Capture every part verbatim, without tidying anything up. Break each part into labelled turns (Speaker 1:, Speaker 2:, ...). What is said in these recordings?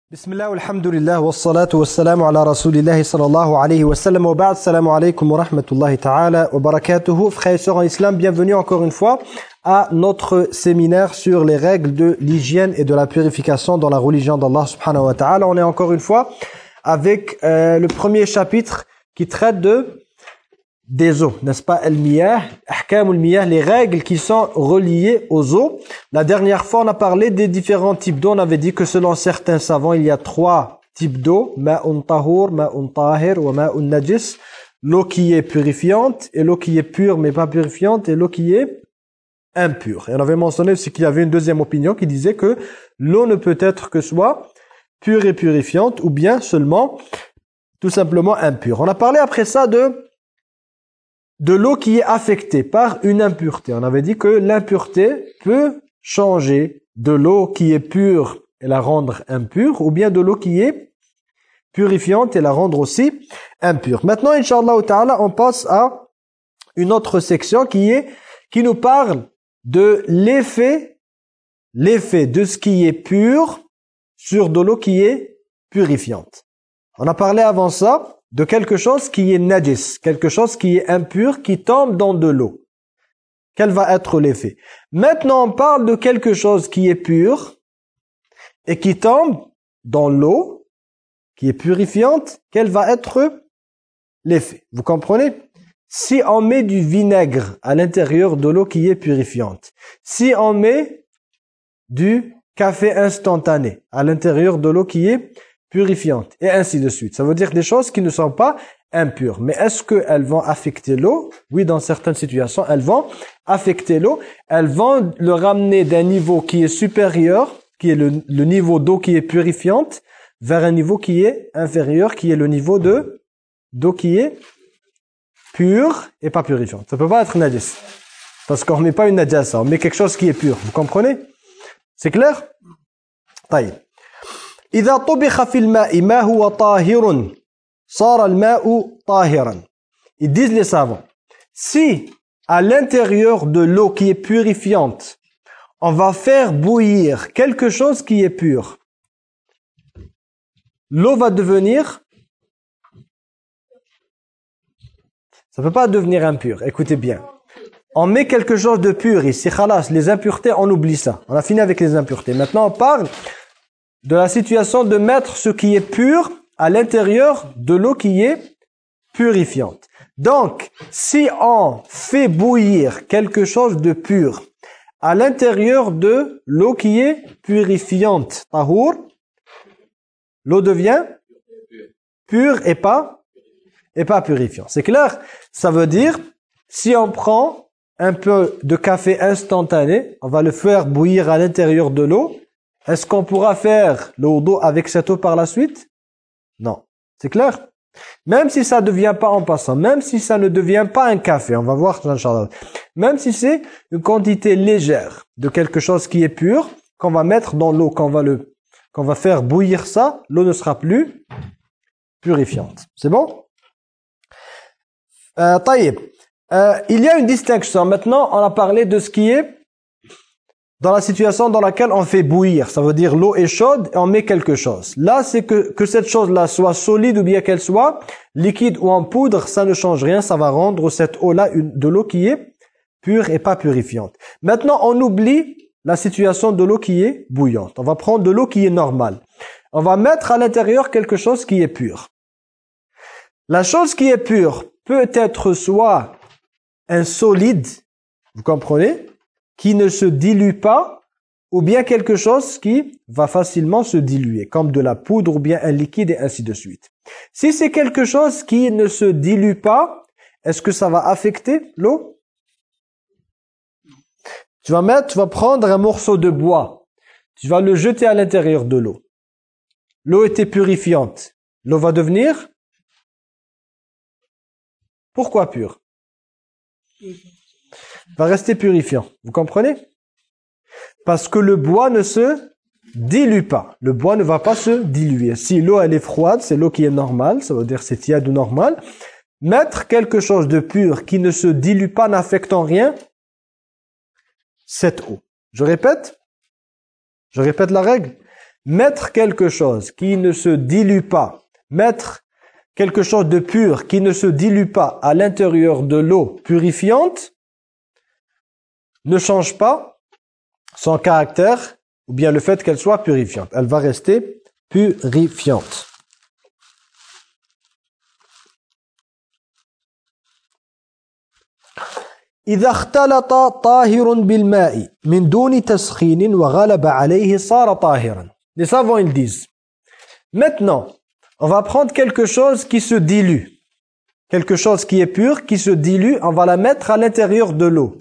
Speaker 1: Bismillah, alhamdulillah, wassalatu wassalamu ala rasulillahi sallallahu alayhi wa sallam wa ba'd, salamu alaykum wa rahmatullahi ta'ala wa barakatuhu. Frères et sœurs en islam, bienvenue encore une fois à notre séminaire sur les règles de l'hygiène et de la purification dans la religion d'Allah subhanahu wa ta'ala. On est encore une fois avec euh, le premier chapitre qui traite de des eaux, n'est-ce pas? Al-miyah, ahkam al-miyah, les règles qui sont reliées aux eaux. La dernière fois, on a parlé des différents types d'eau. On avait dit que selon certains savants, il y a trois types d'eau. Ma'un tahour, ma'un tahir, wa ma'un najis. L'eau qui est purifiante, et l'eau qui est pure mais pas purifiante, et l'eau qui est impure. Et on avait mentionné aussi qu'il y avait une deuxième opinion qui disait que l'eau ne peut être que soit pure et purifiante, ou bien seulement, tout simplement impure. On a parlé après ça de de l'eau qui est affectée par une impureté. On avait dit que l'impureté peut changer de l'eau qui est pure et la rendre impure, ou bien de l'eau qui est purifiante et la rendre aussi impure. Maintenant, Inch'Allah ta'ala, on passe à une autre section qui est qui nous parle de l'effet l'effet de ce qui est pur sur de l'eau qui est purifiante. On a parlé avant ça de quelque chose qui est najis, quelque chose qui est impur, qui tombe dans de l'eau. Quel va être l'effet? Maintenant, on parle de quelque chose qui est pur et qui tombe dans l'eau, qui est purifiante. Quel va être l'effet? Vous comprenez? Si on met du vinaigre à l'intérieur de l'eau qui est purifiante, si on met du café instantané à l'intérieur de l'eau qui est purifiante, et ainsi de suite. Ça veut dire des choses qui ne sont pas impures. Mais est-ce qu'elles vont affecter l'eau? Oui, dans certaines situations, elles vont affecter l'eau. Elles vont le ramener d'un niveau qui est supérieur, qui est le, le niveau d'eau qui est purifiante, vers un niveau qui est inférieur, qui est le niveau de d'eau qui est pure et pas purifiante. Ça peut pas être najis. Parce qu'on ne met pas une najasa, on met quelque chose qui est pur. Vous comprenez? C'est clair? Taïb. إذا طبخ في الماء ما هو طاهر صار الماء طاهرا. Ils disent les savants, si à l'intérieur de l'eau qui est purifiante, on va faire bouillir quelque chose qui est pur, l'eau va devenir, ça ne peut pas devenir impur. Écoutez bien, on met quelque chose de pur ici, khalas, les impuretés, on oublie ça. On a fini avec les impuretés. Maintenant, on parle de la situation de mettre ce qui est pur à l'intérieur de l'eau qui est purifiante. Donc, si on fait bouillir quelque chose de pur à l'intérieur de l'eau qui est purifiante, tahour, l'eau devient pure et pas, et pas purifiante. C'est clair? Ça veut dire, si on prend un peu de café instantané, on va le faire bouillir à l'intérieur de l'eau. Est-ce qu'on pourra faire le wudu avec cette eau par la suite? Non. C'est clair? Même si ça ne devient pas en passant, même si ça ne devient pas un café, on va voir, Inch'Allah. Même si c'est une quantité légère de quelque chose qui est pur, qu'on va mettre dans l'eau, qu'on va le, qu'on va faire bouillir ça, l'eau ne sera plus purifiante. C'est bon? Euh, taïb. Euh, il y a une distinction. Maintenant, on a parlé de ce qui est dans la situation dans laquelle on fait bouillir, ça veut dire l'eau est chaude et on met quelque chose. Là, c'est que, que cette chose-là soit solide ou bien qu'elle soit liquide ou en poudre, ça ne change rien, ça va rendre cette eau-là de l'eau qui est pure et pas purifiante. Maintenant, on oublie la situation de l'eau qui est bouillante. On va prendre de l'eau qui est normale. On va mettre à l'intérieur quelque chose qui est pur. La chose qui est pure peut être soit un solide, vous comprenez, qui ne se dilue pas, ou bien quelque chose qui va facilement se diluer, comme de la poudre ou bien un liquide et ainsi de suite. Si c'est quelque chose qui ne se dilue pas, est-ce que ça va affecter l'eau? Tu vas mettre, tu vas prendre un morceau de bois, tu vas le jeter à l'intérieur de l'eau. L'eau était purifiante. L'eau va devenir? Pourquoi pure? Va rester purifiant. Vous comprenez? Parce que le bois ne se dilue pas. Le bois ne va pas se diluer. Si l'eau elle est froide, c'est l'eau qui est normale, ça veut dire c'est tiède ou normal. Mettre quelque chose de pur qui ne se dilue pas n'affectant rien, cette eau. Je répète? Je répète la règle. mettre quelque chose qui ne se dilue pas, mettre quelque chose de pur qui ne se dilue pas à l'intérieur de l'eau purifiante, ne change pas son caractère ou bien le fait qu'elle soit purifiante. Elle va rester purifiante. إذا اختلط طاهر بالماء من دون تسخين وغلب عليه صار طاهرا. Les savants ils disent, maintenant, on va prendre quelque chose qui se dilue. Quelque chose qui est pur, qui se dilue, on va la mettre à l'intérieur de l'eau.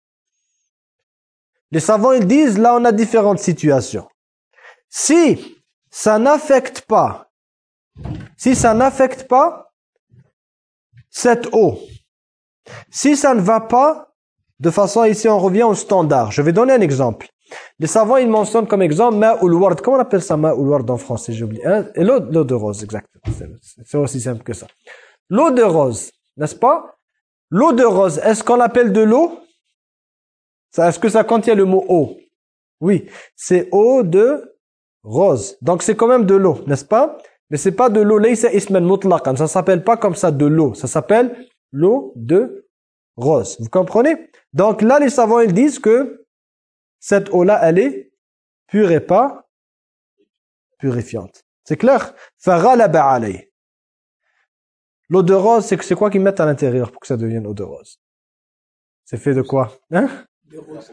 Speaker 1: Les savants ils disent, là on a différentes situations. Si ça n'affecte pas, si ça n'affecte pas cette eau, si ça ne va pas, de façon ici on revient au standard. Je vais donner un exemple. Les savants ils mentionnent comme exemple ma'ul ward. Comment on appelle ça ma'ul ward en français? J'ai oublié. Hein? Et l'eau, l'eau de rose, exactement. C'est aussi simple que ça. L'eau de rose, n'est-ce pas? L'eau de rose, est-ce qu'on l'appelle de l'eau? Est-ce que ça contient le mot eau? Oui, c'est eau de rose. Donc c'est quand même de l'eau, n'est-ce pas? Mais c'est pas de l'eau. Laysa isman mutlaqan. Ça s'appelle pas comme ça de l'eau. Ça s'appelle l'eau de rose. Vous comprenez? Donc là, les savants, ils disent que cette eau-là, elle est pure et pas purifiante. C'est clair? Faghalaba alayh. L'eau de rose, c'est c'est quoi qu'ils mettent à l'intérieur pour que ça devienne eau de rose? C'est fait de quoi? Hein? De rose.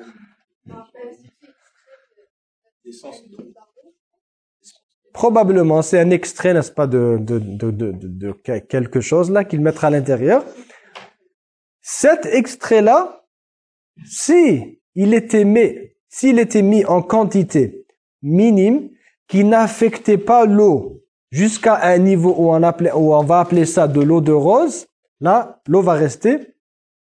Speaker 1: Probablement, c'est un extrait, n'est-ce pas, de, de, de, de, de, de quelque chose là qu'ils mettent à l'intérieur. Cet extrait-là, si il était mis, s'il était mis en quantité minime, qui n'affectait pas l'eau jusqu'à un niveau où on, appelait, où on va appeler ça de l'eau de rose, là, l'eau va rester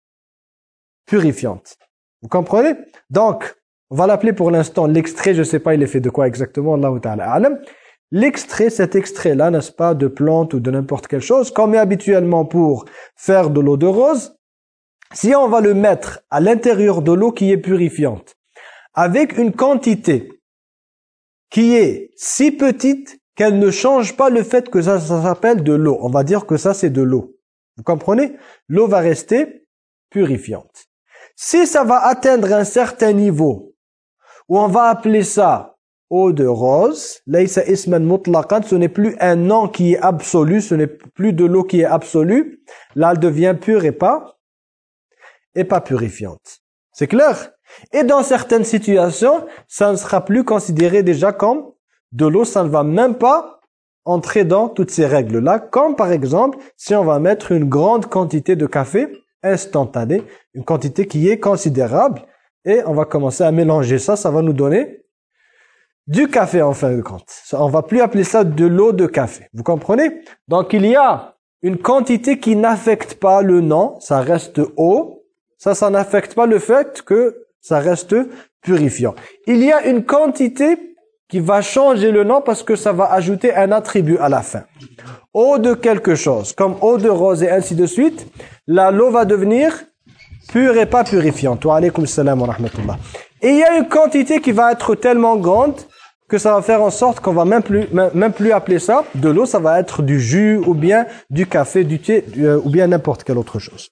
Speaker 1: purifiante. Vous comprenez? Donc, on va l'appeler pour l'instant l'extrait, je ne sais pas il est fait de quoi exactement, Allahu ta'ala a'lam. L'extrait, cet extrait-là, n'est-ce pas, de plante ou de n'importe quelle chose, qu'on met habituellement pour faire de l'eau de rose, si on va le mettre à l'intérieur de l'eau qui est purifiante, avec une quantité qui est si petite qu'elle ne change pas le fait que ça, ça s'appelle de l'eau. On va dire que ça, c'est de l'eau. Vous comprenez? L'eau va rester purifiante. Si ça va atteindre un certain niveau, où on va appeler ça eau de rose, laysa isman mutlaqan, ce n'est plus un nom qui est absolu, ce n'est plus de l'eau qui est absolue, là elle devient pure et pas, et pas purifiante. C'est clair? Et dans certaines situations, ça ne sera plus considéré déjà comme de l'eau, ça ne va même pas entrer dans toutes ces règles-là, comme par exemple, si on va mettre une grande quantité de café instantané, une quantité qui est considérable, et on va commencer à mélanger ça, ça va nous donner du café en fin de compte. On va plus appeler ça de l'eau de café. Vous comprenez? Donc il y a une quantité qui n'affecte pas le nom, ça reste eau. Ça, ça n'affecte pas le fait que ça reste purifiant. Il y a une quantité qui va changer le nom parce que ça va ajouter un attribut à la fin. Eau de quelque chose, comme eau de rose et ainsi de suite. Là, l'eau va devenir pure et pas purifiante. Wa alaykum salam wa rahmatullah. Et il y a une quantité qui va être tellement grande que ça va faire en sorte qu'on va même plus, même, même plus appeler ça de l'eau, ça va être du jus ou bien du café, du thé euh, ou bien n'importe quelle autre chose.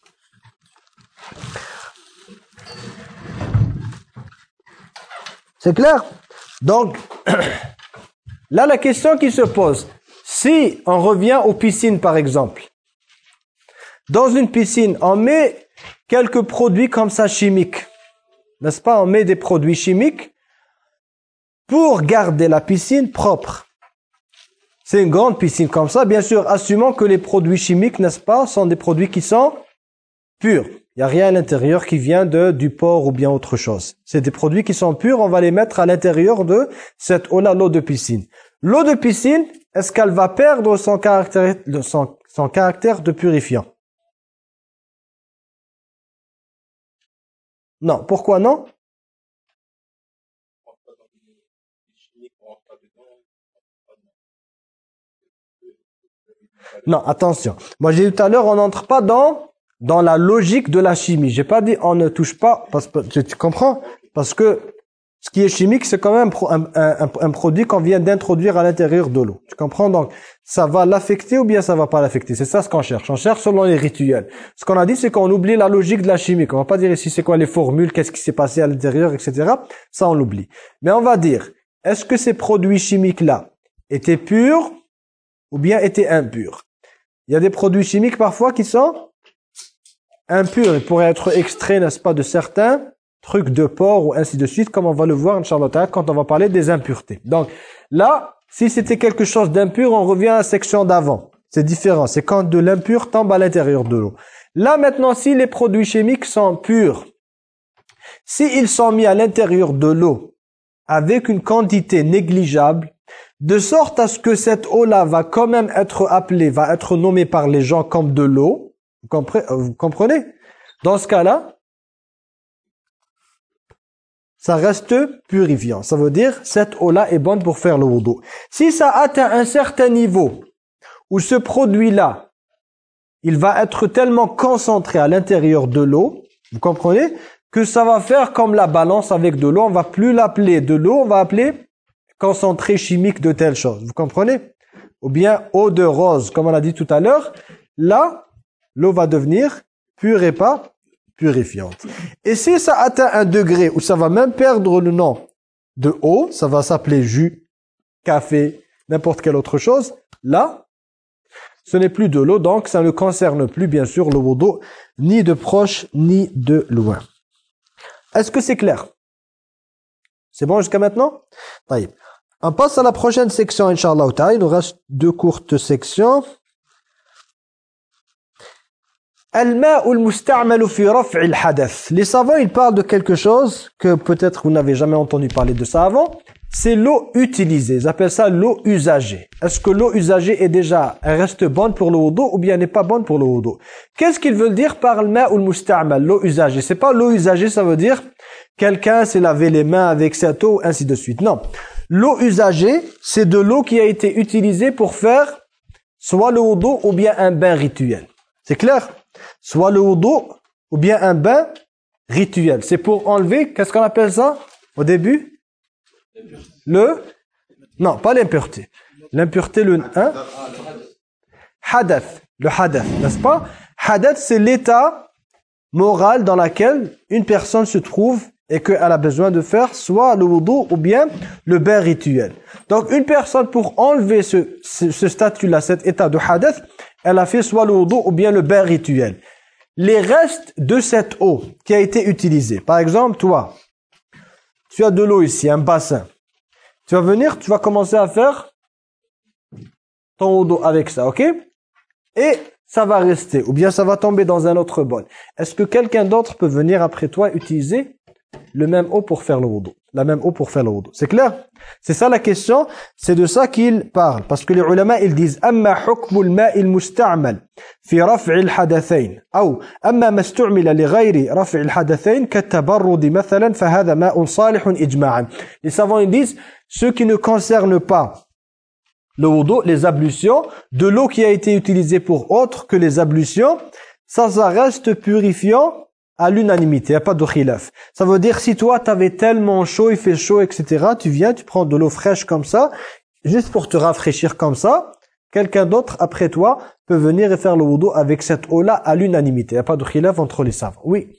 Speaker 1: C'est clair? Donc, là la question qui se pose, si on revient aux piscines par exemple, dans une piscine, on met quelques produits comme ça chimiques, n'est-ce pas? On met des produits chimiques pour garder la piscine propre. C'est une grande piscine comme ça, bien sûr, assumons que les produits chimiques, n'est-ce pas, sont des produits qui sont purs. Il n'y a rien à l'intérieur qui vient de, du porc ou bien autre chose. C'est des produits qui sont purs, on va les mettre à l'intérieur de cette eau-là, l'eau de piscine. L'eau de piscine, est-ce qu'elle va perdre son caractère, son, son caractère de purifiant? Non. Pourquoi non? Non, attention. Moi, j'ai dit tout à l'heure, on n'entre pas dans, dans la logique de la chimie. J'ai pas dit on ne touche pas, parce que tu comprends? Parce que Ce qui est chimique, c'est quand même un, un, un, un produit qu'on vient d'introduire à l'intérieur de l'eau. Tu comprends? Donc, ça va l'affecter ou bien ça va pas l'affecter. C'est ça ce qu'on cherche. On cherche selon les rituels. Ce qu'on a dit, c'est qu'on oublie la logique de la chimie. On va pas dire ici c'est quoi les formules, qu'est-ce qui s'est passé à l'intérieur, et cetera. Ça, on l'oublie. Mais on va dire, est-ce que ces produits chimiques-là étaient purs ou bien étaient impurs? Il y a des produits chimiques parfois qui sont impurs. Ils pourraient être extraits, n'est-ce pas, de certains trucs de porc ou ainsi de suite, comme on va le voir, Inch'Allah, quand on va parler des impuretés. Donc, là, si c'était quelque chose d'impur, on revient à la section d'avant. C'est différent. C'est quand de l'impur tombe à l'intérieur de l'eau. Là, maintenant, si les produits chimiques sont purs, s'ils sont mis à l'intérieur de l'eau avec une quantité négligeable, de sorte à ce que cette eau-là va quand même être appelée, va être nommée par les gens comme de l'eau, vous comprenez, vous comprenez? Dans ce cas-là, ça reste purifiant. Ça veut dire, cette eau-là est bonne pour faire le wudu. Si ça atteint un certain niveau, où ce produit-là, il va être tellement concentré à l'intérieur de l'eau, vous comprenez, que ça va faire comme la balance avec de l'eau. On va plus l'appeler de l'eau, on va appeler concentré chimique de telle chose. Vous comprenez? Ou bien eau de rose, comme on a dit tout à l'heure. Là, l'eau va devenir pure et pas purifiante. Et si ça atteint un degré où ça va même perdre le nom de eau, ça va s'appeler jus, café, n'importe quelle autre chose, là, ce n'est plus de l'eau, donc ça ne concerne plus bien sûr le wudu, ni de proche, ni de loin. Est-ce que c'est clair? C'est bon jusqu'à maintenant? Taïb. On passe à la prochaine section, Inch'Allah ta'ala. Il nous reste deux courtes sections. Les savants, ils parlent de quelque chose que peut-être vous n'avez jamais entendu parler de ça avant. C'est l'eau utilisée. Ils appellent ça l'eau usagée. Est-ce que l'eau usagée est déjà, elle reste bonne pour le wudu ou bien n'est pas bonne pour le wudu? Qu'est-ce qu'ils veulent dire par le ma ou le musta'mal, l'eau usagée? C'est pas l'eau usagée, ça veut dire quelqu'un s'est lavé les mains avec cette eau, ainsi de suite. Non. L'eau usagée, c'est de l'eau qui a été utilisée pour faire soit le wudu ou bien un bain rituel. C'est clair? Soit le wudu ou bien un bain rituel. C'est pour enlever, qu'est-ce qu'on appelle ça au début? Le Non, pas l'impureté. L'impureté, le hein? Hadath. Le hadath, n'est-ce pas? Hadath, c'est l'état moral dans lequel une personne se trouve et qu'elle a besoin de faire soit le wudu ou bien le bain rituel. Donc, une personne, pour enlever ce, ce, ce statut-là, cet état de hadath, elle a fait soit le wudu ou bien le bain rituel. Les restes de cette eau qui a été utilisée, par exemple, toi, tu as de l'eau ici, un bassin. Tu vas venir, tu vas commencer à faire ton wudu avec ça, ok? Et ça va rester, ou bien ça va tomber dans un autre bol. Est-ce que quelqu'un d'autre peut venir après toi utiliser le même eau pour faire le wudu? La même eau pour faire le wudu. C'est clair? C'est ça la question. C'est de ça qu'ils parlent. Parce que les ulama, ils disent أما حكم الماء المستعمل في رفع الحدثين أو أما ما استعمل لغير رفع الحدثين كالتبرد مثلا فهذا ماء صالح إجماعا. Les savants, ils disent ce qui ne concerne pas le wudu, les ablutions, de l'eau qui a été utilisée pour autre que les ablutions, ça, ça reste purifiant à l'unanimité, il n'y a pas de khilaf. Ça veut dire, si toi, tu avais tellement chaud, il fait chaud, et cetera, tu viens, tu prends de l'eau fraîche comme ça, juste pour te rafraîchir comme ça, quelqu'un d'autre, après toi, peut venir et faire le wudu avec cette eau-là à l'unanimité. Il n'y a pas de khilaf entre les savants. Oui.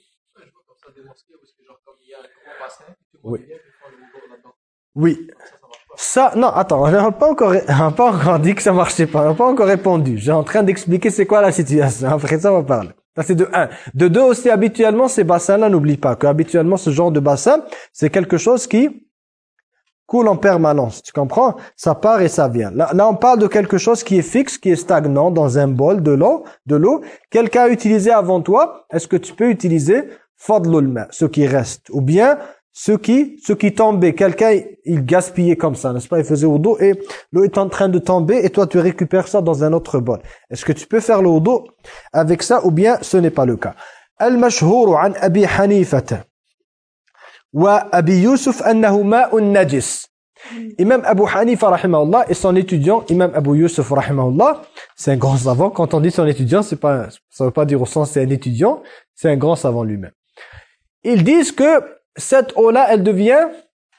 Speaker 1: Oui. Ça, non, attends, on n'a pas encore, on n'a pas encore dit que ça marchait pas, on n'a pas encore répondu. J'ai en train d'expliquer c'est quoi la situation. Après ça, on va parler. Ça, c'est de un. De deux aussi, habituellement, ces bassins-là, n'oublie pas que habituellement, ce genre de bassin, c'est quelque chose qui coule en permanence. Tu comprends? Ça part et ça vient. Là, là, on parle de quelque chose qui est fixe, qui est stagnant dans un bol de l'eau, de l'eau. Quelqu'un a utilisé avant toi. Est-ce que tu peux utiliser fadlul ma, ce qui reste? Ou bien, ce qui, ce qui tombait. Quelqu'un, il gaspillait comme ça, n'est-ce pas? Il faisait wudu et l'eau est en train de tomber et toi, tu récupères ça dans un autre bol. Est-ce que tu peux faire le wudu avec ça ou bien ce n'est pas le cas? Al-mashhur an Abi Hanifata wa Abi Yusuf annahu ma'un najis. Imam Abu Hanifa rahimahullah et son étudiant Imam Abu Yusuf rahimahullah, c'est un grand savant. Quand on dit son étudiant, c'est pas, ça veut pas dire au sens c'est un étudiant, c'est un grand savant lui-même. Ils disent que cette eau-là, elle devient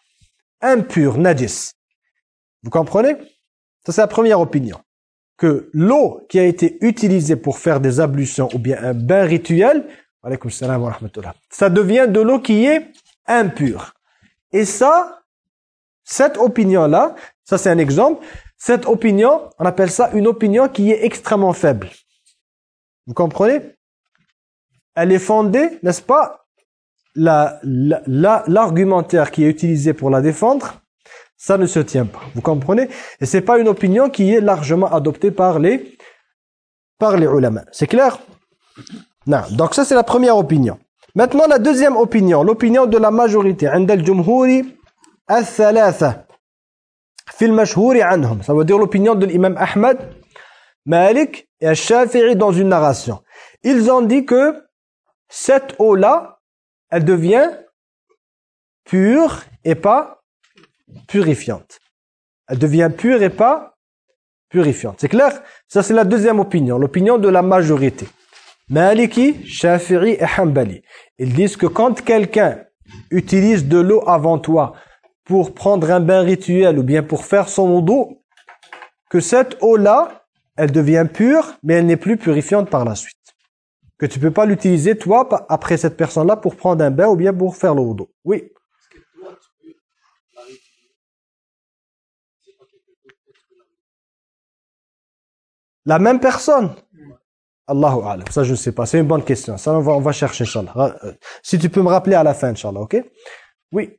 Speaker 1: impur, najis. Vous comprenez? Ça, c'est la première opinion. Que l'eau qui a été utilisée pour faire des ablutions ou bien un bain rituel, alaykoum salam wa rahmatullah, ça devient de l'eau qui est impure. Et ça, cette opinion-là, ça c'est un exemple, cette opinion, on appelle ça une opinion qui est extrêmement faible. Vous comprenez? Elle est fondée, n'est-ce pas? La, la, la, l'argumentaire qui est utilisé pour la défendre, ça ne se tient pas. Vous comprenez? Et c'est pas une opinion qui est largement adoptée par les, par les ulama. C'est clair? Non. Donc ça, c'est la première opinion. Maintenant, la deuxième opinion, l'opinion de la majorité. عند الجمهور الثلاثة في المشهور عنهم. Ça veut dire l'opinion de l'imam Ahmad, Malik et Al-Shafi'i dans une narration. Ils ont dit que cette eau-là, elle devient pure et pas purifiante. Elle devient pure et pas purifiante. C'est clair? Ça, c'est la deuxième opinion, l'opinion de la majorité. Maliki, Shafi'i et Hanbali. Ils disent que quand quelqu'un utilise de l'eau avant toi pour prendre un bain rituel ou bien pour faire son wudu, que cette eau-là, elle devient pure, mais elle n'est plus purifiante par la suite. Que tu ne peux pas l'utiliser, toi, après cette personne-là, pour prendre un bain ou bien pour faire le wudu. Oui. La même personne? Allahu a'lam. Ça, je ne sais pas. C'est une bonne question. Ça, on va, on va chercher, Inch'Allah. Si tu peux me rappeler à la fin, Inch'Allah, ok? Oui.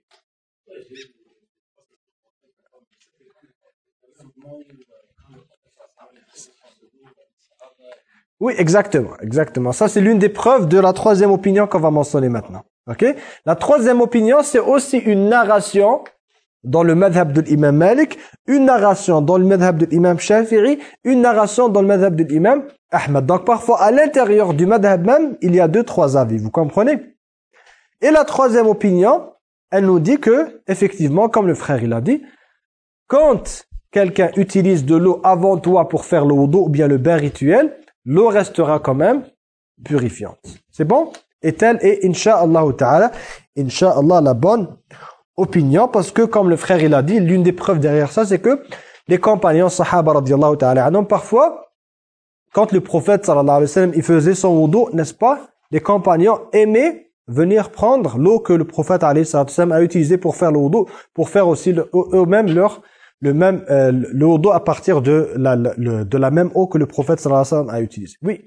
Speaker 1: Oui, exactement. Exactement. Ça, c'est l'une des preuves de la troisième opinion qu'on va mentionner maintenant. Ok? La troisième opinion, c'est aussi une narration dans le madhab de l'imam Malik, une narration dans le madhab de l'imam Shafi'i, une narration dans le madhab de l'imam Ahmad. Donc parfois à l'intérieur du madhab même, il y a deux, trois avis, vous comprenez? Et la troisième opinion, elle nous dit que, effectivement, comme le frère il a dit, quand quelqu'un utilise de l'eau avant toi pour faire le wudu ou bien le bain rituel, l'eau restera quand même purifiante. C'est bon? Et telle est, incha'Allah ta'ala, incha'Allah la bonne opinion, parce que comme le frère il a dit, l'une des preuves derrière ça, c'est que les compagnons sahaba radiyallahu ta'ala anhum, parfois, quand le prophète sallallahu alayhi wa sallam, il faisait son wudu, n'est-ce pas, les compagnons aimaient venir prendre l'eau que le prophète alayhi wa sallam a utilisée pour faire le wudu, pour faire aussi le, eux-mêmes leur, le même, euh, le wudu à partir de la, le, de la même eau que le prophète sallallahu alayhi wa sallam a utilisée. Oui.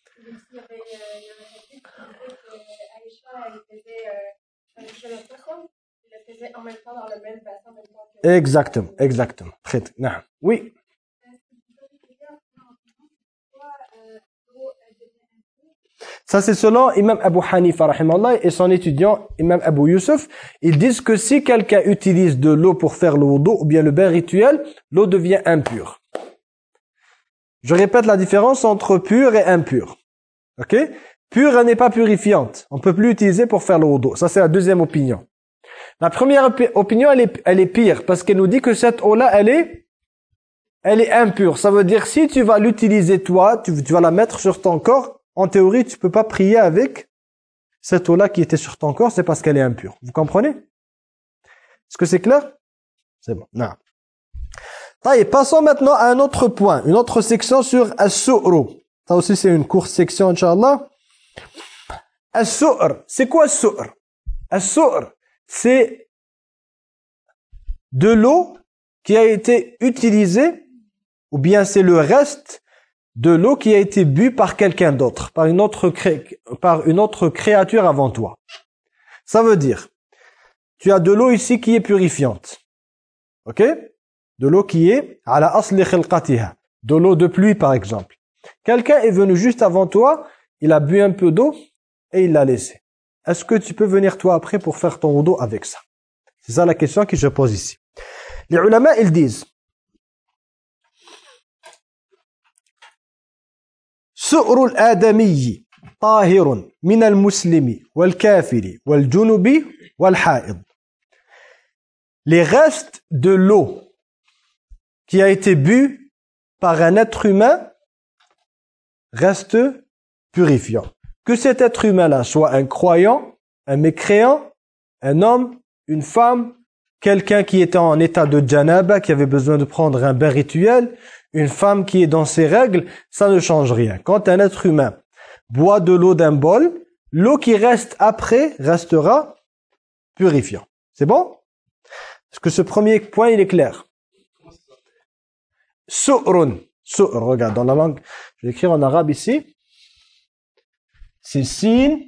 Speaker 2: En même temps dans le même bassin, en même temps que...
Speaker 1: Exactement, exactement. Très, non. Oui. Ça c'est selon Imam Abu Hanifa rahimallah et son étudiant Imam Abu Yusuf. Ils disent que si quelqu'un utilise de l'eau pour faire le wudu ou bien le bain rituel, l'eau devient impure. Je répète la différence entre pure et impure. Ok? Pure, elle n'est pas purifiante. On ne peut plus l'utiliser pour faire le wudu. Ça c'est la deuxième opinion. La première opinion, elle est, elle est pire parce qu'elle nous dit que cette eau-là, elle est, elle est impure. Ça veut dire si tu vas l'utiliser toi, tu, tu vas la mettre sur ton corps, en théorie, tu peux pas prier avec cette eau-là qui était sur ton corps, c'est parce qu'elle est impure. Vous comprenez? Est-ce que c'est clair? C'est bon. Non. Et passons maintenant à un autre point, une autre section sur as-su'ru. Ça aussi, c'est une courte section, Inch'Allah. As-su'r. C'est quoi as-su'r? As-su'r, c'est de l'eau qui a été utilisée, ou bien c'est le reste de l'eau qui a été bu par quelqu'un d'autre, par une autre cré... par une autre créature avant toi. Ça veut dire, tu as de l'eau ici qui est purifiante. Ok? De l'eau qui est ala asli khilqatiha, de l'eau de pluie par exemple. Quelqu'un est venu juste avant toi, il a bu un peu d'eau et il l'a laissé. Est-ce que tu peux venir toi après pour faire ton wudu avec ça? C'est ça la question que je pose ici. Les ulama, ils disent سؤر الآدمي طاهر من المسلم والكافر والجنب والحائض. Les restes de l'eau qui a été bu par un être humain restent purifiants. Que cet être humain-là soit un croyant, un mécréant, un homme, une femme, quelqu'un qui était en état de janaba, qui avait besoin de prendre un bain rituel, une femme qui est dans ses règles, ça ne change rien. Quand un être humain boit de l'eau d'un bol, l'eau qui reste après restera purifiant. C'est bon? Est-ce que ce premier point, il est clair? Su'run. Su'r, regarde, dans la langue, je vais écrire en arabe ici. C'est sin.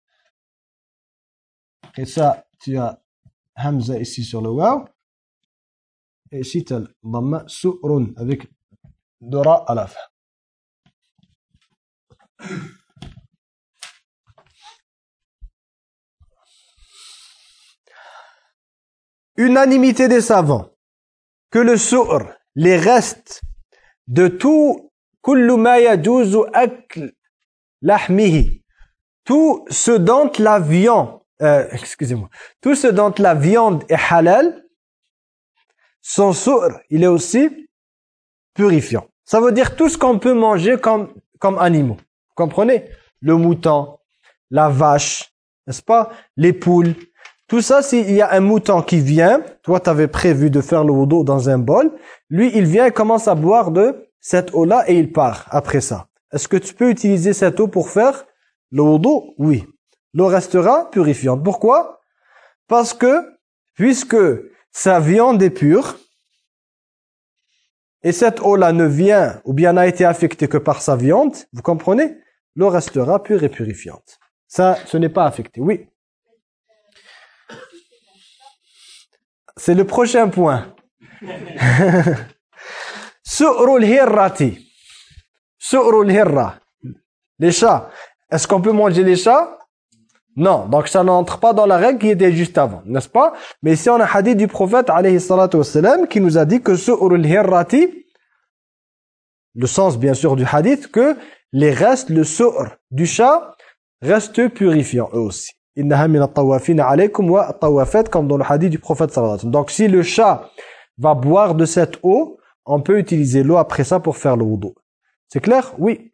Speaker 1: Et ça, tu as hamza ici sur le waw. Et ici, tu as le dhamma su'run avec de ra à la fin. Unanimité des savants que le su'r, les restes de tout kullu ma yajuzu akl lahmihi, tout ce dont la viande euh, excusez-moi, tout ce dont la viande est halal, son su'r, il est aussi purifiant. Ça veut dire tout ce qu'on peut manger comme comme animaux. Vous comprenez? Le mouton, la vache, n'est-ce pas? Les poules. Tout ça, s'il y a un mouton qui vient, toi tu avais prévu de faire le wudu dans un bol, lui il vient et commence à boire de cette eau-là et il part après ça. Est-ce que tu peux utiliser cette eau pour faire le wudu? Oui. L'eau restera purifiante. Pourquoi? Parce que, puisque sa viande est pure, et cette eau-là ne vient ou bien n'a été affectée que par sa viande, vous comprenez? L'eau restera pure et purifiante. Ça, ce n'est pas affecté. Oui. C'est le prochain point. Su'rul hirrati. Su'rul hirra. Les chats. Est-ce qu'on peut manger les chats? Non. Donc ça n'entre pas dans la règle qui était juste avant, n'est-ce pas? Mais ici on a un hadith du prophète alayhi salatu wassalam qui nous a dit que su'rul hirrati, le sens bien sûr du hadith, que les restes, le su'r du chat, restent purifiants eux aussi. Innaha min at-tawafina alaykum wa at-tawafat, comme dans le hadith du prophète sallallahu alayhi wa sallam. Donc si le chat va boire de cette eau, on peut utiliser l'eau après ça pour faire le wudu. C'est clair? Oui.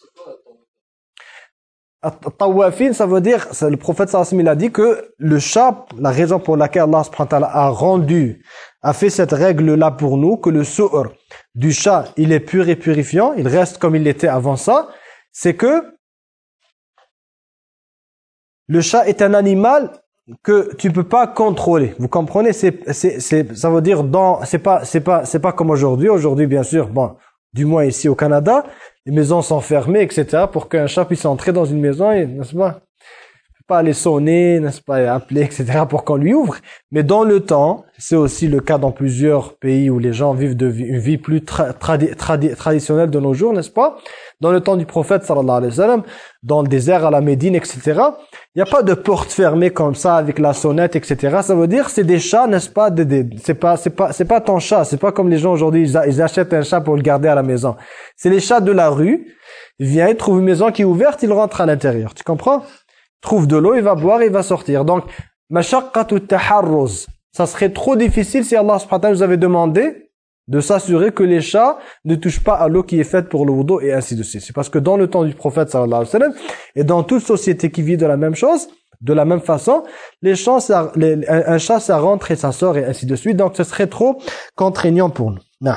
Speaker 1: At-tawafin, ça veut dire, le prophète sallallahu alayhi wa sallam il a dit que le chat, la raison pour laquelle Allah subhanahu wa ta'ala a rendu, a fait cette règle-là pour nous, que le su'r du chat, il est pur et purifiant, il reste comme il était avant ça, c'est que le chat est un animal que tu peux pas contrôler. Vous comprenez? C'est, c'est, c'est, ça veut dire dans, c'est pas, c'est pas, c'est pas comme aujourd'hui. Aujourd'hui, bien sûr, bon, du moins ici au Canada, les maisons sont fermées, et cetera, pour qu'un chat puisse entrer dans une maison, et, n'est-ce pas? Pas aller sonner, n'est-ce pas, appeler, et cetera, pour qu'on lui ouvre. Mais dans le temps, c'est aussi le cas dans plusieurs pays où les gens vivent de vie, une vie plus tra tradi tradi traditionnelle de nos jours, n'est-ce pas? Dans le temps du prophète, sallallahu alayhi wa sallam, dans le désert à la Médine, et cetera, il n'y a pas de porte fermée comme ça avec la sonnette, et cetera. Ça veut dire c'est des chats, n'est-ce pas? De, de, c'est pas, c'est pas, c'est pas ton chat. C'est pas comme les gens aujourd'hui, ils, ils achètent un chat pour le garder à la maison. C'est les chats de la rue. Il vient, il trouve une maison qui est ouverte, il rentre à l'intérieur. Tu comprends? Il trouve de l'eau, il va boire, il va sortir. Donc, mashaqqatu taharruz. Ça serait trop difficile si Allah subhanahu wa ta'ala nous avait demandé de s'assurer que les chats ne touchent pas à l'eau qui est faite pour le wudu et ainsi de suite. C'est parce que dans le temps du prophète sallallahu alayhi wa sallam et dans toute société qui vit de la même chose, de la même façon, les chats, ça, les, un, un chat ça rentre et ça sort et ainsi de suite. Donc ce serait trop contraignant pour nous. Non.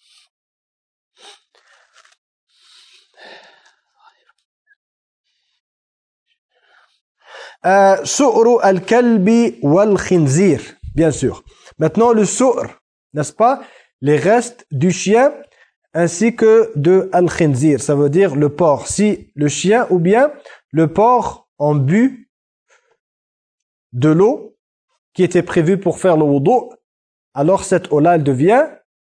Speaker 1: Su'ru al-kalbi wal-khinzir, bien sûr. Maintenant le su'r, n'est-ce pas? Les restes du chien ainsi que de al-khinzir, ça veut dire le porc. Si le chien ou bien le porc ont bu de l'eau qui était prévue pour faire le wudu, alors cette eau-là, elle devient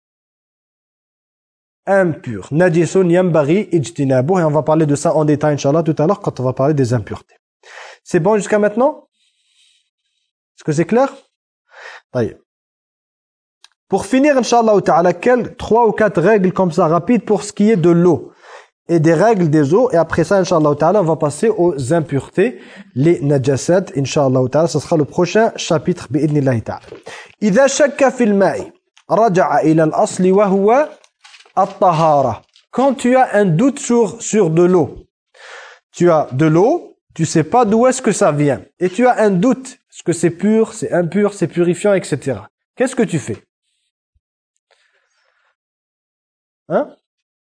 Speaker 1: impure. Najisun yambari ijtinabuh, et on va parler de ça en détail, Inch'Allah, tout à l'heure quand on va parler des impuretés. C'est bon jusqu'à maintenant? Est-ce que c'est clair? Taïe. Pour finir, Inch'Allah ta'ala, quelles trois ou quatre règles comme ça, rapides pour ce qui est de l'eau et des règles des eaux. Et après ça, Inch'Allah ta'ala, on va passer aux impuretés, les najasat. Inch'Allah ta'ala, ce sera le prochain chapitre, bi'idnillahi ta'ala. إذا شك في الماء رجع إلى الأصل وهو الطهارة. Quand tu as un doute sur, sur de l'eau, tu as de l'eau, tu sais pas d'où est-ce que ça vient. Et tu as un doute, est-ce que c'est pur, c'est impur, c'est purifiant, et cetera. qu'est-ce que tu fais? Hein?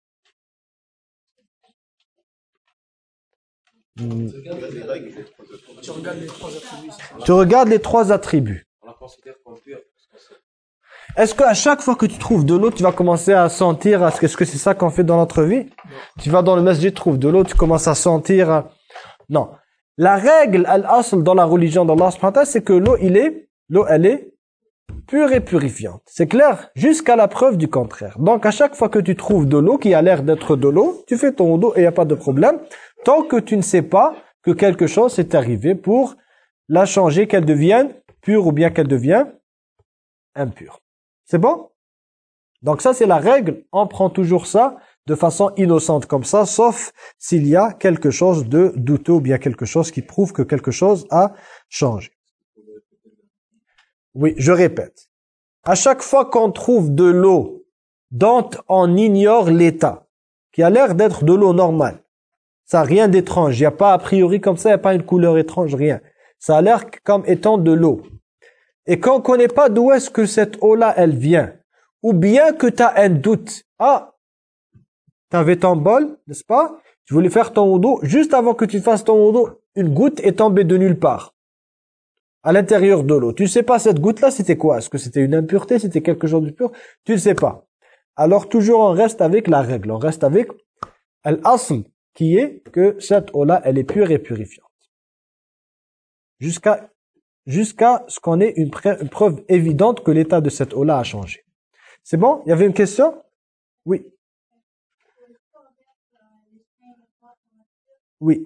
Speaker 1: Hmm.
Speaker 3: Tu regardes les trois attributs.
Speaker 1: Tu regardes les trois attributs.
Speaker 3: On la considère comme pure.
Speaker 1: Est-ce qu'à chaque fois que tu trouves de l'eau, tu vas commencer à sentir, est-ce que c'est ça qu'on fait dans notre vie? Tu vas dans le masjid, tu trouves de l'eau, tu commences à sentir. Non. La règle, al-asl dans la religion d'Allah subhanahu wa ta'ala, c'est que l'eau, il est, l'eau, elle est pure et purifiante. C'est clair? Jusqu'à la preuve du contraire. Donc, à chaque fois que tu trouves de l'eau qui a l'air d'être de l'eau, tu fais ton wudu et il n'y a pas de problème. Tant que tu ne sais pas que quelque chose est arrivé pour la changer, qu'elle devienne pure ou bien qu'elle devienne impure. C'est bon? Donc ça, c'est la règle. On prend toujours ça de façon innocente comme ça, sauf s'il y a quelque chose de douteux ou bien quelque chose qui prouve que quelque chose a changé. Oui, je répète. À chaque fois qu'on trouve de l'eau dont on ignore l'état, qui a l'air d'être de l'eau normale, ça n'a rien d'étrange. Il n'y a pas a priori comme ça, il n'y a pas une couleur étrange, rien. Ça a l'air comme étant de l'eau. Et quand on ne connaît pas d'où est-ce que cette eau-là, elle vient, ou bien que tu as un doute. Ah, tu avais ton bol, n'est-ce pas? Tu voulais faire ton wudu. Juste avant que tu fasses ton wudu, une goutte est tombée de nulle part, à l'intérieur de l'eau. Tu ne sais pas cette goutte-là, c'était quoi? Est-ce que c'était une impureté? C'était quelque chose de pur? Tu ne sais pas. Alors toujours, on reste avec la règle. On reste avec al-asl, qui est que cette eau-là, elle est pure et purifiante. Jusqu'à jusqu'à ce qu'on ait une, une preuve évidente que l'état de cette eau-là a changé. C'est bon? Il y avait une question? Oui. Oui.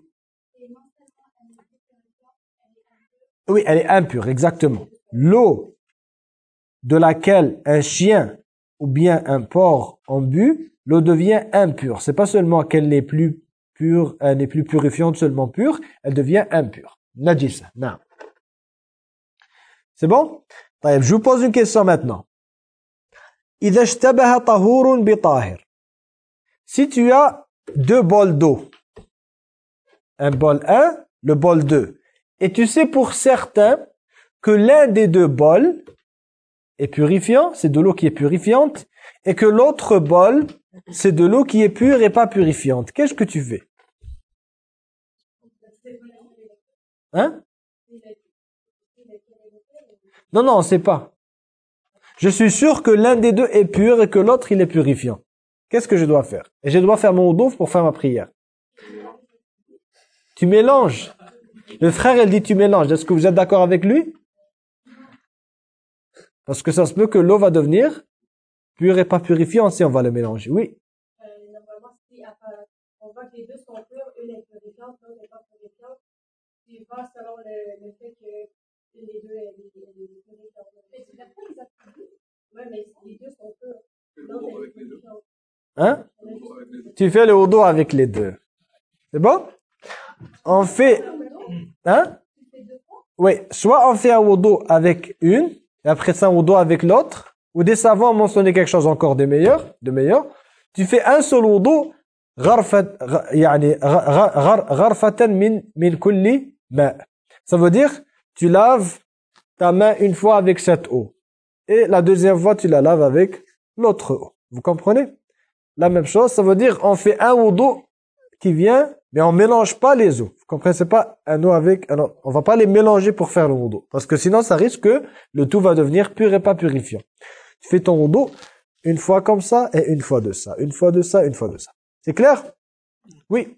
Speaker 1: Oui, elle est impure, exactement. L'eau de laquelle un chien ou bien un porc ont bu, l'eau devient impure. C'est pas seulement qu'elle n'est plus pure, elle n'est plus purifiante, seulement pure, elle devient impure. Najisa, non. C'est bon? Je vous pose une question maintenant. إذا اشتبه طهور بطاهر. Si tu as deux bols d'eau, un bol un, le bol deux, et tu sais pour certain que l'un des deux bols est purifiant, c'est de l'eau qui est purifiante, et que l'autre bol, c'est de l'eau qui est pure et pas purifiante, qu'est-ce que tu fais? Hein? Non, non, on ne sait pas. Je suis sûr que l'un des deux est pur et que l'autre, il est purifiant. Qu'est-ce que je dois faire? Et je dois faire mon wudu pour faire ma prière. Tu mélanges. Le frère, il dit tu mélanges. Est-ce que vous êtes d'accord avec lui? Parce que ça se peut que l'eau va devenir pure et pas purifiante si on va le mélanger. Oui.
Speaker 2: Euh, normalement, si on voit que les deux sont purs, une est purifiante, l'autre n'est pas purifiante, tu vas selon le, le fait que les deux est purifiante. Mais tu n'as pas les attributs? Oui, mais si les deux sont purs, l'autre est purifiante.
Speaker 1: Hein? Tu fais le wudu avec les deux. C'est bon? On fait... Hein? Oui, soit on fait un wudu avec une, et après ça un wudu avec l'autre, ou des savants ont mentionné quelque chose encore de meilleur, de meilleur. Tu fais un seul wudu, غرفة يعني غرفة من من كل ماء. Ça veut dire, tu laves ta main une fois avec cette eau, et la deuxième fois tu la laves avec l'autre eau. Vous comprenez? La même chose, ça veut dire on fait un wudu qui vient, mais on mélange pas les eaux. Vous comprenez? C'est pas un eau avec un autre. On va pas les mélanger pour faire le wudu, parce que sinon ça risque que le tout va devenir pur et pas purifiant. Tu fais ton wudu une fois comme ça et une fois de ça, une fois de ça, une fois de ça. C'est clair? Oui.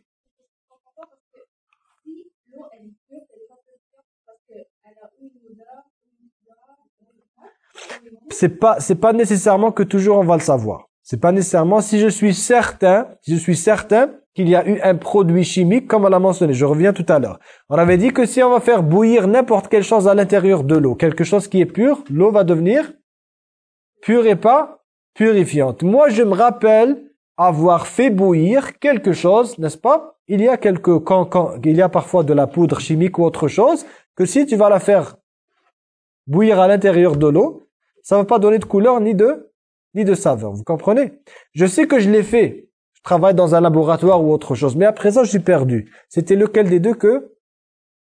Speaker 1: C'est pas, c'est pas nécessairement que toujours on va le savoir. C'est pas nécessairement. Si je suis certain, si je suis certain qu'il y a eu un produit chimique, comme on l'a mentionné, je reviens tout à l'heure. On avait dit que si on va faire bouillir n'importe quelle chose à l'intérieur de l'eau, quelque chose qui est pur, l'eau va devenir pure et pas purifiante. Moi, je me rappelle avoir fait bouillir quelque chose, n'est-ce pas? Il y a quelques, quand, quand, il y a parfois de la poudre chimique ou autre chose, que si tu vas la faire bouillir à l'intérieur de l'eau, ça ne va pas donner de couleur ni de, ni de saveur. Vous comprenez? Je sais que je l'ai fait. Je travaille dans un laboratoire ou autre chose. Mais à présent, je suis perdu. C'était lequel des deux que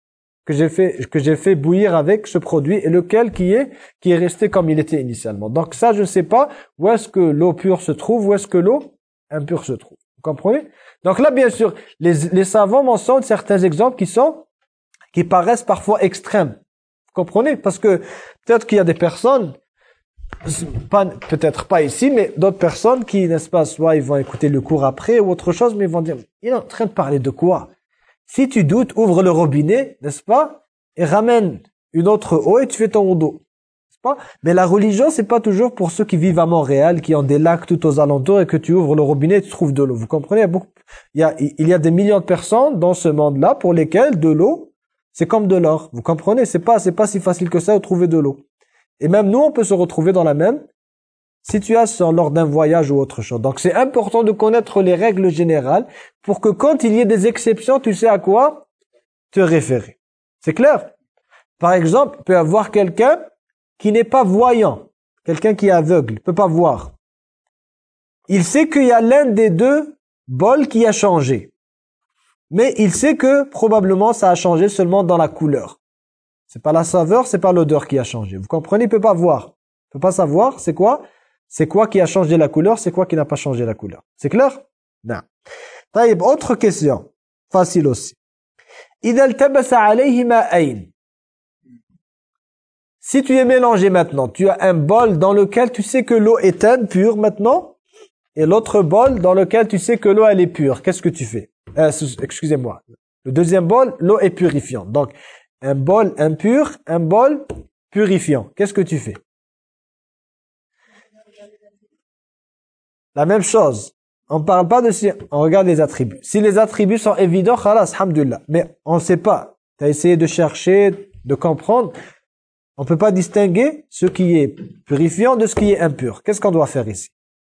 Speaker 1: que j'ai fait, que j'ai fait bouillir avec ce produit et lequel qui est, qui est resté comme il était initialement. Donc ça, je ne sais pas où est-ce que l'eau pure se trouve, où est-ce que l'eau impure se trouve. Vous comprenez? Donc là, bien sûr, les, les savants mentionnent certains exemples qui sont, qui paraissent parfois extrêmes. Vous comprenez? Parce que peut-être qu'il y a des personnes, pas, peut-être pas ici, mais d'autres personnes qui, n'est-ce pas, soit ils vont écouter le cours après ou autre chose, mais ils vont dire, il est en train de parler de quoi? Si tu doutes, ouvre le robinet, n'est-ce pas? Et ramène une autre eau et tu fais ton wudu. N'est-ce pas? Mais la religion, c'est pas toujours pour ceux qui vivent à Montréal, qui ont des lacs tout aux alentours et que tu ouvres le robinet et tu trouves de l'eau. Vous comprenez? Il y a beaucoup, il y a, il y a des millions de personnes dans ce monde-là pour lesquelles de l'eau, c'est comme de l'or. Vous comprenez? C'est pas, c'est pas si facile que ça de trouver de l'eau. Et même nous, on peut se retrouver dans la même situation lors d'un voyage ou autre chose. Donc, c'est important de connaître les règles générales pour que quand il y ait des exceptions, tu sais à quoi te référer. C'est clair? Par exemple, il peut y avoir quelqu'un qui n'est pas voyant, quelqu'un qui est aveugle, ne peut pas voir. Il sait qu'il y a l'un des deux bols qui a changé. Mais il sait que probablement ça a changé seulement dans la couleur. C'est pas la saveur, c'est pas l'odeur qui a changé. Vous comprenez? Il peut pas voir. Il peut pas savoir c'est quoi? C'est quoi qui a changé la couleur? C'est quoi qui n'a pas changé la couleur? C'est clair? Non. طيب, autre question. Facile aussi. إذا التبس عليه ماءين. Si tu es mélangé maintenant, tu as un bol dans lequel tu sais que l'eau est impure maintenant, et l'autre bol dans lequel tu sais que l'eau elle est pure. Qu'est-ce que tu fais? euh, Excusez-moi. Le deuxième bol, l'eau est purifiante. Donc, un bol impur, un bol purifiant. Qu'est-ce que tu fais? La même chose. On ne parle pas de si on regarde les attributs. Si les attributs sont évidents, khalas, alhamdulillah. Mais on ne sait pas. Tu as essayé de chercher, de comprendre. On ne peut pas distinguer ce qui est purifiant de ce qui est impur. Qu'est-ce qu'on doit faire ici?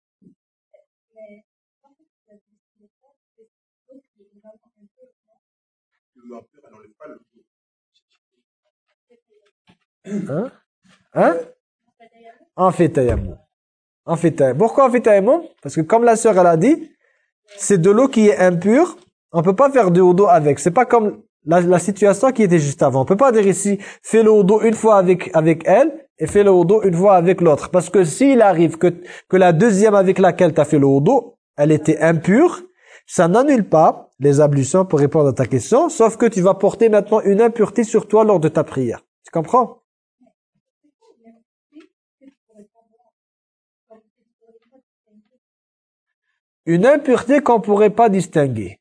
Speaker 1: Hein? Hein? On fait tayammum. On fait tayammum. Pourquoi on fait tayammum? Parce que comme la sœur elle a dit, c'est de l'eau qui est impure. On peut pas faire de wudu avec. C'est pas comme la, la situation qui était juste avant. On peut pas dire ici, fais le wudu une fois avec, avec elle et fais le wudu une fois avec l'autre. Parce que s'il arrive que, que la deuxième avec laquelle tu as fait le wudu, elle était impure, ça n'annule pas les ablutions pour répondre à ta question, sauf que tu vas porter maintenant une impureté sur toi lors de ta prière. Tu comprends? Une impureté qu'on ne pourrait pas distinguer.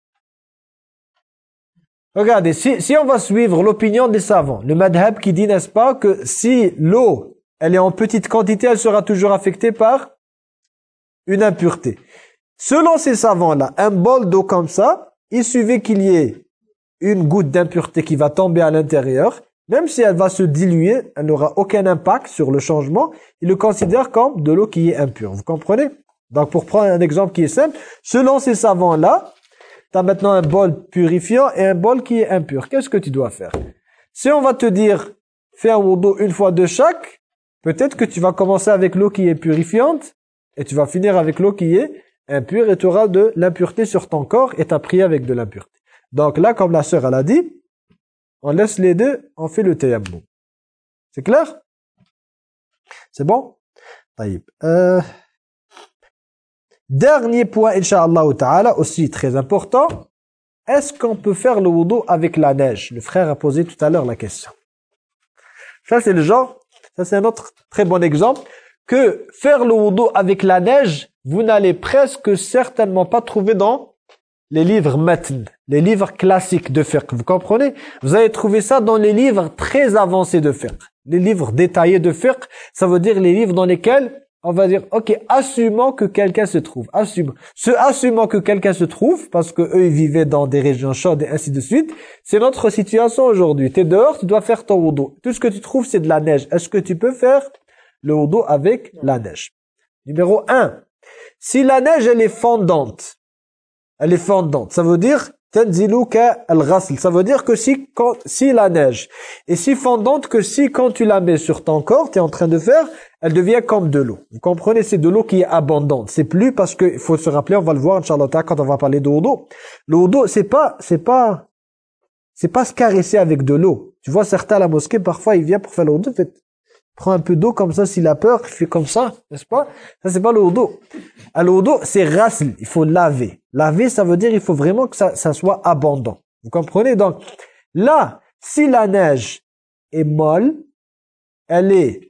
Speaker 1: Regardez, si, si on va suivre l'opinion des savants, le madhab qui dit, n'est-ce pas, que si l'eau, elle est en petite quantité, elle sera toujours affectée par une impureté. Selon ces savants-là, un bol d'eau comme ça, il suffit qu'il y ait une goutte d'impureté qui va tomber à l'intérieur, même si elle va se diluer, elle n'aura aucun impact sur le changement, il le considère comme de l'eau qui est impure. Vous comprenez? Donc, pour prendre un exemple qui est simple, selon ces savants-là, tu as maintenant un bol purifiant et un bol qui est impur. Qu'est-ce que tu dois faire? Si on va te dire, fais un wudu une fois de chaque, peut-être que tu vas commencer avec l'eau qui est purifiante et tu vas finir avec l'eau qui est impure et tu auras de l'impureté sur ton corps et tu as prié avec de l'impureté. Donc là, comme la sœur elle a dit, on laisse les deux, on fait le tayammum. C'est clair? C'est bon? Taïb. Euh... Dernier point, Inch'Allah ta'ala, aussi très important. Est-ce qu'on peut faire le wudu avec la neige? Le frère a posé tout à l'heure la question. Ça, c'est le genre, ça c'est un autre très bon exemple, que faire le wudu avec la neige, vous n'allez presque certainement pas trouver dans les livres matn, les livres classiques de fiqh. Vous comprenez? Vous allez trouver ça dans les livres très avancés de fiqh. Les livres détaillés de fiqh, ça veut dire les livres dans lesquels on va dire, ok, assumons que quelqu'un se trouve. Assumons. Ce assumons que quelqu'un se trouve, parce que eux, ils vivaient dans des régions chaudes et ainsi de suite, c'est notre situation aujourd'hui. Tu es dehors, tu dois faire ton wudu. Tout ce que tu trouves, c'est de la neige. Est-ce que tu peux faire le wudu avec la neige? Numéro un. Si la neige, elle est fondante, elle est fondante, ça veut dire, tanziluka al-ghasl. Ça veut dire que si, quand, si la neige est si fondante que si quand tu la mets sur ton corps, tu es en train de faire, elle devient comme de l'eau. Vous comprenez? C'est de l'eau qui est abondante. C'est plus parce que, il faut se rappeler, on va le voir, Inch'Allah, quand on va parler de wudu. Le wudu, c'est pas, c'est pas, c'est pas se caresser avec de l'eau. Tu vois, certains à la mosquée, parfois, il vient pour faire le wudu, fait, prend un peu d'eau comme ça, s'il a peur, il fait comme ça, n'est-ce pas? Ça, c'est pas le wudu. Le wudu, c'est rasl, il faut laver. Laver, ça veut dire, il faut vraiment que ça, ça soit abondant. Vous comprenez? Donc, là, si la neige est molle, elle est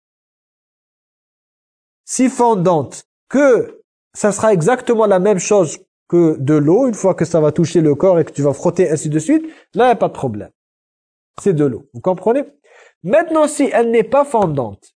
Speaker 1: si fondante que ça sera exactement la même chose que de l'eau, une fois que ça va toucher le corps et que tu vas frotter ainsi de suite, là, il n'y a pas de problème. C'est de l'eau. Vous comprenez? Maintenant, si elle n'est pas fondante,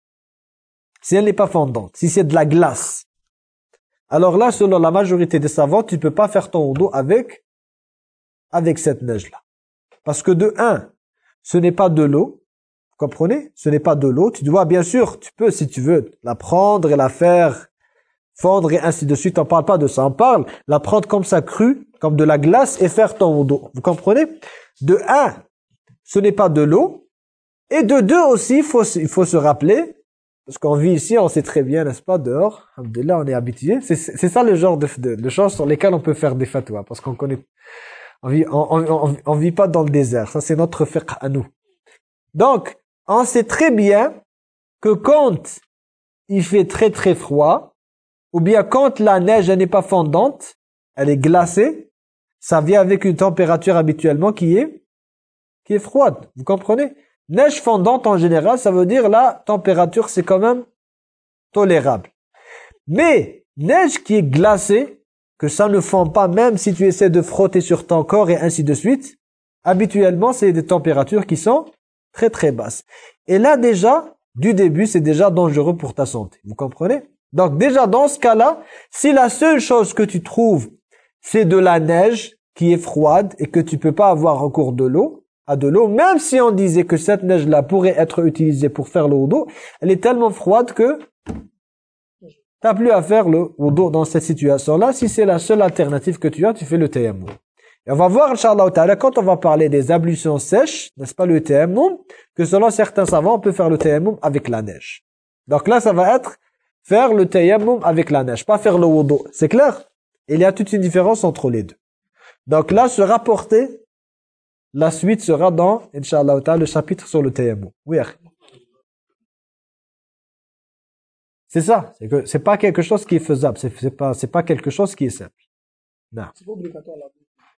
Speaker 1: si elle n'est pas fondante, si c'est de la glace, alors là, selon la majorité des savants, tu ne peux pas faire ton wudu avec, avec cette neige-là. Parce que de un, ce n'est pas de l'eau. Vous comprenez? Ce n'est pas de l'eau. Tu dois, bien sûr, tu peux, si tu veux, la prendre et la faire fondre et ainsi de suite. On ne parle pas de ça. On parle la prendre comme ça crue, comme de la glace et faire ton wudu. Vous comprenez? De un, ce n'est pas de l'eau. Et de deux aussi, il faut, il faut se rappeler, parce qu'on vit ici, on sait très bien, n'est-ce pas, dehors. Alhamdoulilah, on est habitué. C'est, c'est ça le genre de, de, de choses sur lesquelles on peut faire des fatwas, parce qu'on connaît, on vit, on, on, on, on vit pas dans le désert. Ça, c'est notre fiqh à nous. Donc, on sait très bien que quand il fait très très froid, ou bien quand la neige n'est pas fondante, elle est glacée, ça vient avec une température habituellement qui est, qui est froide. Vous comprenez? Neige fondante en général, ça veut dire la température c'est quand même tolérable. Mais neige qui est glacée, que ça ne fond pas même si tu essaies de frotter sur ton corps et ainsi de suite, habituellement c'est des températures qui sont très très basses. Et là déjà, du début, c'est déjà dangereux pour ta santé. Vous comprenez? Donc déjà dans ce cas-là, si la seule chose que tu trouves, c'est de la neige qui est froide et que tu peux pas avoir recours de l'eau, à de l'eau, même si on disait que cette neige-là pourrait être utilisée pour faire le wudu, elle est tellement froide que t'as plus à faire le wudu dans cette situation-là. Si c'est la seule alternative que tu as, tu fais le tayammum. Et on va voir, Inch'Allah Ta'ala, quand on va parler des ablutions sèches, n'est-ce pas, le tayammum, que selon certains savants, on peut faire le tayammum avec la neige. Donc là, ça va être faire le tayammum avec la neige, pas faire le wudu. C'est clair? Il y a toute une différence entre les deux. Donc là, se rapporter, la suite sera dans, Inch'Allah Ta'ala, le chapitre sur le tayammum. Oui, akhi. C'est ça. C'est que c'est pas quelque chose qui est faisable. C'est, c'est pas, c'est pas quelque chose qui est simple. Non.
Speaker 4: C'est pas obligatoire là.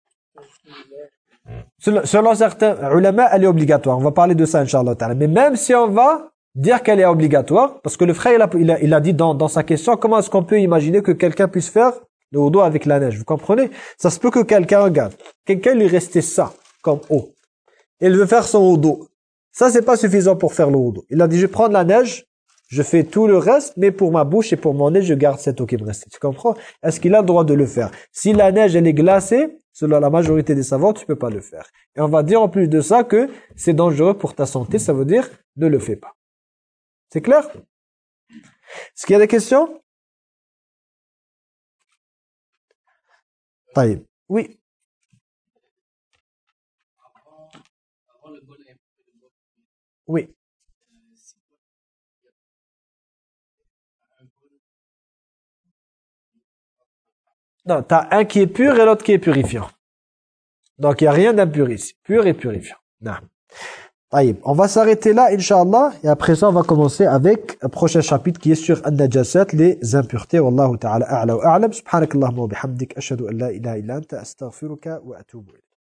Speaker 1: Selon, selon certains ulama, elle est obligatoire. On va parler de ça, Inch'Allah Ta'ala. Mais même si on va dire qu'elle est obligatoire, parce que le frère, il a, il a, il a dit dans, dans sa question, comment est-ce qu'on peut imaginer que quelqu'un puisse faire le wudu avec la neige? Vous comprenez? Ça se peut que quelqu'un regarde. Quelqu'un lui restait ça, comme eau. Il veut faire son wudu. Ça, c'est pas suffisant pour faire le wudu. Il a dit, je prends de la neige, je fais tout le reste, mais pour ma bouche et pour mon nez, je garde cette eau qui me reste. Tu comprends? Est-ce qu'il a le droit de le faire? Si la neige, elle est glacée, selon la majorité des savants, tu peux pas le faire. Et on va dire en plus de ça que c'est dangereux pour ta santé. Ça veut dire, ne le fais pas. C'est clair? Est-ce qu'il y a des questions? Taïb. Oui. Oui. Non, tu as un qui est pur et l'autre qui est purifiant. Donc, il n'y a rien d'impur ici. Pur et purifiant. Non. Taïb. On va s'arrêter là, Inch'Allah. Et après ça, on va commencer avec un prochain chapitre qui est sur An-Najasat, les impuretés. Wallahu ta'ala a'la wa a'lam. Subhanakallahumma wa bihamdik. Ashhadu an la ilaha illa anta astaghfiruka wa atubu ilayk.